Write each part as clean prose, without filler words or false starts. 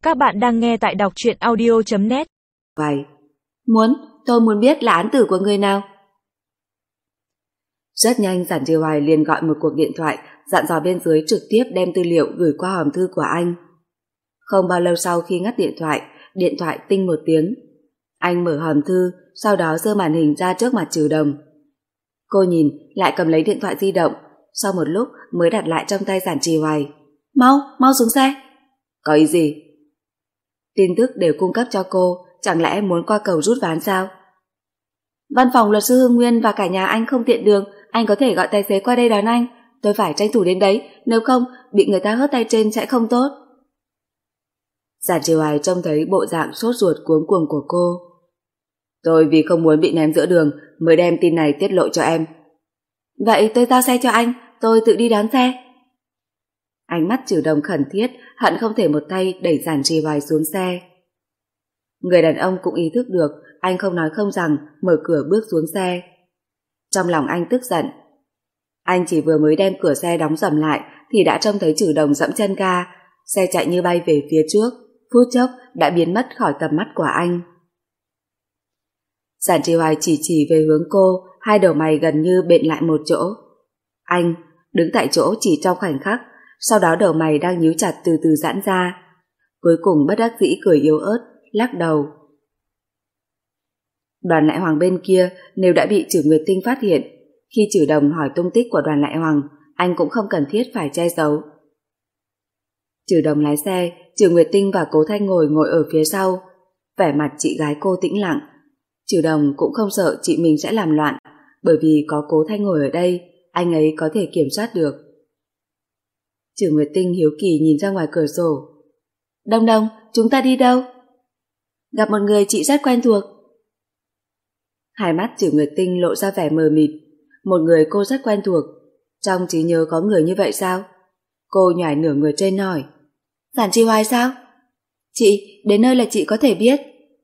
Các bạn đang nghe tại đọc truyện audio.net. Vậy, tôi muốn biết là án tử của người nào. Rất nhanh Giản Trì Hoài liền gọi một cuộc điện thoại, dặn dò bên dưới trực tiếp đem tư liệu gửi qua hòm thư của anh. Không bao lâu sau khi ngắt điện thoại tinh một tiếng. Anh mở hòm thư, sau đó giơ màn hình ra trước mặt Trừ Đồng. Cô nhìn, lại cầm lấy điện thoại di động, sau một lúc mới đặt lại trong tay Giản Trì Hoài. Mau xuống xe. Có ý gì? Tin tức đều cung cấp cho cô, chẳng lẽ muốn qua cầu rút ván sao? Văn phòng luật sư Hưng Nguyên và cả nhà anh không tiện đường, anh có thể gọi tài xế qua đây đón anh. Tôi phải tranh thủ đến đấy, nếu không bị người ta hớt tay trên sẽ không tốt. Giản Trì Hoài trông thấy bộ dạng sốt ruột cuống cuồng của cô. Tôi vì không muốn bị ném giữa đường mới đem tin này tiết lộ cho em. Vậy tôi giao xe cho anh, tôi tự đi đón xe. Ánh mắt Trừ Đồng khẩn thiết, hận không thể một tay đẩy Giản Trì Hoài xuống xe. Người đàn ông cũng ý thức được, anh không nói không rằng, mở cửa bước xuống xe. Trong lòng anh tức giận. Anh chỉ vừa mới đem cửa xe đóng sầm lại thì đã trông thấy Trừ Đồng dẫm chân ga, xe chạy như bay về phía trước, phút chốc đã biến mất khỏi tầm mắt của anh. Giản Trì Hoài chỉ về hướng cô, hai đầu mày gần như bện lại một chỗ. Anh đứng tại chỗ chỉ trong khoảnh khắc, sau đó đầu mày đang nhíu chặt từ từ giãn ra. Cuối cùng bất đắc dĩ cười yếu ớt, lắc đầu. Đoàn Lại Hoàng bên kia nếu đã bị Trử Nguyệt Tinh phát hiện, khi Trừ Đồng hỏi tung tích của Đoàn Lại Hoàng, anh cũng không cần thiết phải che giấu. Trừ Đồng lái xe, Trử Nguyệt Tinh và Cố Thanh ngồi ở phía sau, vẻ mặt chị gái cô tĩnh lặng. Trừ Đồng cũng không sợ chị mình sẽ làm loạn, bởi vì có Cố Thanh ngồi ở đây, anh ấy có thể kiểm soát được. Trử Nguyệt Tinh hiếu kỳ nhìn ra ngoài cửa sổ. Đông, chúng ta đi đâu? Gặp một người chị rất quen thuộc. Hai mắt Trử Nguyệt Tinh lộ ra vẻ mờ mịt. Một người cô rất quen thuộc, trong trí nhớ có người như vậy sao? Cô nhảy nửa người trên hỏi. Giản Trì Hoài sao? Chị, đến nơi là chị có thể biết.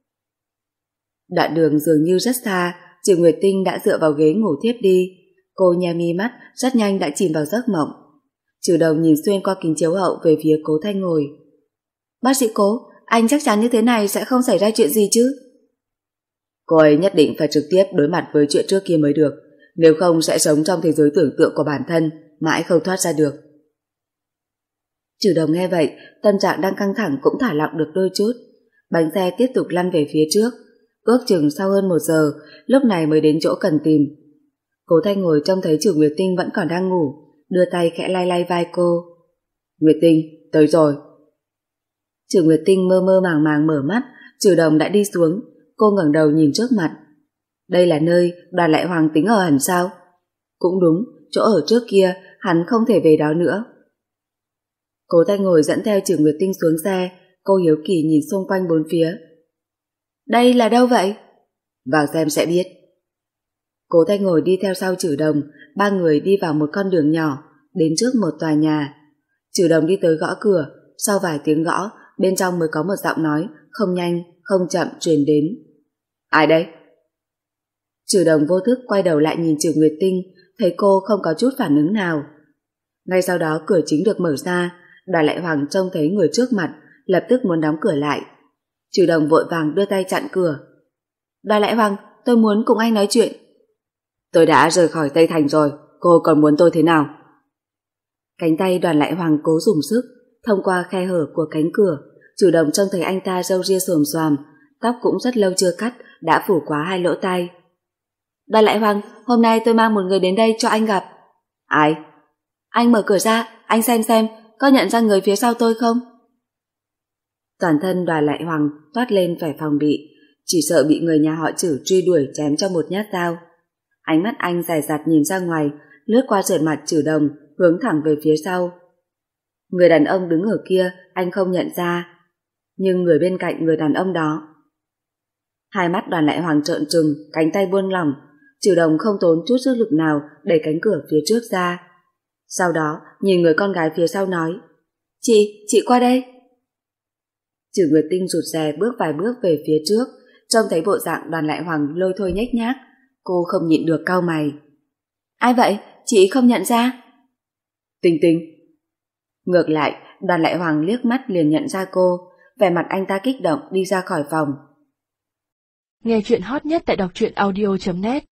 Đoạn đường dường như rất xa, Trử Nguyệt Tinh đã dựa vào ghế ngủ thiếp đi. Cô nhe mi mắt, rất nhanh đã chìm vào giấc mộng. Trừ Đồng nhìn xuyên qua kính chiếu hậu về phía Cố Thanh ngồi. Bác sĩ Cố, anh chắc chắn như thế này sẽ không xảy ra chuyện gì chứ? Cô ấy nhất định phải trực tiếp đối mặt với chuyện trước kia mới được, nếu không sẽ sống trong thế giới tưởng tượng của bản thân, mãi không thoát ra được. Trừ Đồng nghe vậy, tâm trạng đang căng thẳng cũng thả lỏng được đôi chút. Bánh xe tiếp tục lăn về phía trước, ước chừng sau hơn 1 giờ, lúc này mới đến chỗ cần tìm. Cố Thanh ngồi trông thấy Trử Nguyệt Tinh vẫn còn đang ngủ, đưa tay khẽ lay vai cô. Nguyệt Tinh, tới rồi. Trử Nguyệt Tinh mơ màng mở mắt, Trừ Đồng đã đi xuống. Cô ngẩng đầu nhìn trước mặt. Đây là nơi Đoàn Lại Hoàng tính ở hẳn sao? Cũng đúng, chỗ ở trước kia hắn không thể về đó nữa. Cố Thanh ngồi dẫn theo Trử Nguyệt Tinh xuống xe. Cô hiếu kỳ nhìn xung quanh bốn phía. Đây là đâu vậy? Vào xem sẽ biết. Cố Thanh ngồi đi theo sau Trừ Đồng. Ba người đi vào một con đường nhỏ, đến trước một tòa nhà. Trừ Đồng đi tới gõ cửa. Sau vài tiếng gõ, bên trong mới có một giọng nói không nhanh không chậm truyền đến. Ai đấy? Trừ Đồng vô thức quay đầu lại nhìn Trử Nguyệt Tinh, thấy cô không có chút phản ứng nào. Ngay sau đó cửa chính được mở ra. Đoàn Lại Hoàng trông thấy người trước mặt, lập tức muốn đóng cửa lại. Trừ Đồng vội vàng đưa tay chặn cửa. Đoàn Lại Hoàng, tôi muốn cùng anh nói chuyện. Tôi đã rời khỏi Tây Thành rồi, cô còn muốn tôi thế nào? Cánh tay Đoàn Lại Hoàng cố dùng sức, thông qua khe hở của cánh cửa, Trừ Đồng trông thấy anh ta râu ria xồm xoàm, tóc cũng rất lâu chưa cắt, đã phủ quá 2 lỗ tai. Đoàn Lại Hoàng, hôm nay tôi mang một người đến đây cho anh gặp. Ai? Anh mở cửa ra, anh xem, có nhận ra người phía sau tôi không? Toàn thân Đoàn Lại Hoàng toát lên vẻ phòng bị, chỉ sợ bị người nhà họ Trử truy đuổi chém cho một nhát dao. Ánh mắt anh dè dặt nhìn ra ngoài, lướt qua sườn mặt Trừ Đồng, hướng thẳng về phía sau. Người đàn ông đứng ở kia anh không nhận ra, nhưng người bên cạnh người đàn ông đó. Hai mắt Đoàn Lại Hoàng trợn trừng, cánh tay buông lỏng. Trừ Đồng không tốn chút sức lực nào đẩy cánh cửa phía trước ra. Sau đó nhìn người con gái phía sau nói. Chị qua đây. Trử Nguyệt Tinh rụt rè bước vài bước về phía trước, trông thấy bộ dạng Đoàn Lại Hoàng lôi thôi nhếch nhác, cô không nhịn được cau mày. Ai vậy? Chị không nhận ra. Tinh. Ngược lại, Đoàn Lại Hoàng liếc mắt liền nhận ra cô, vẻ mặt anh ta kích động đi ra khỏi phòng. Nghe chuyện hot nhất tại đọc truyện audio.net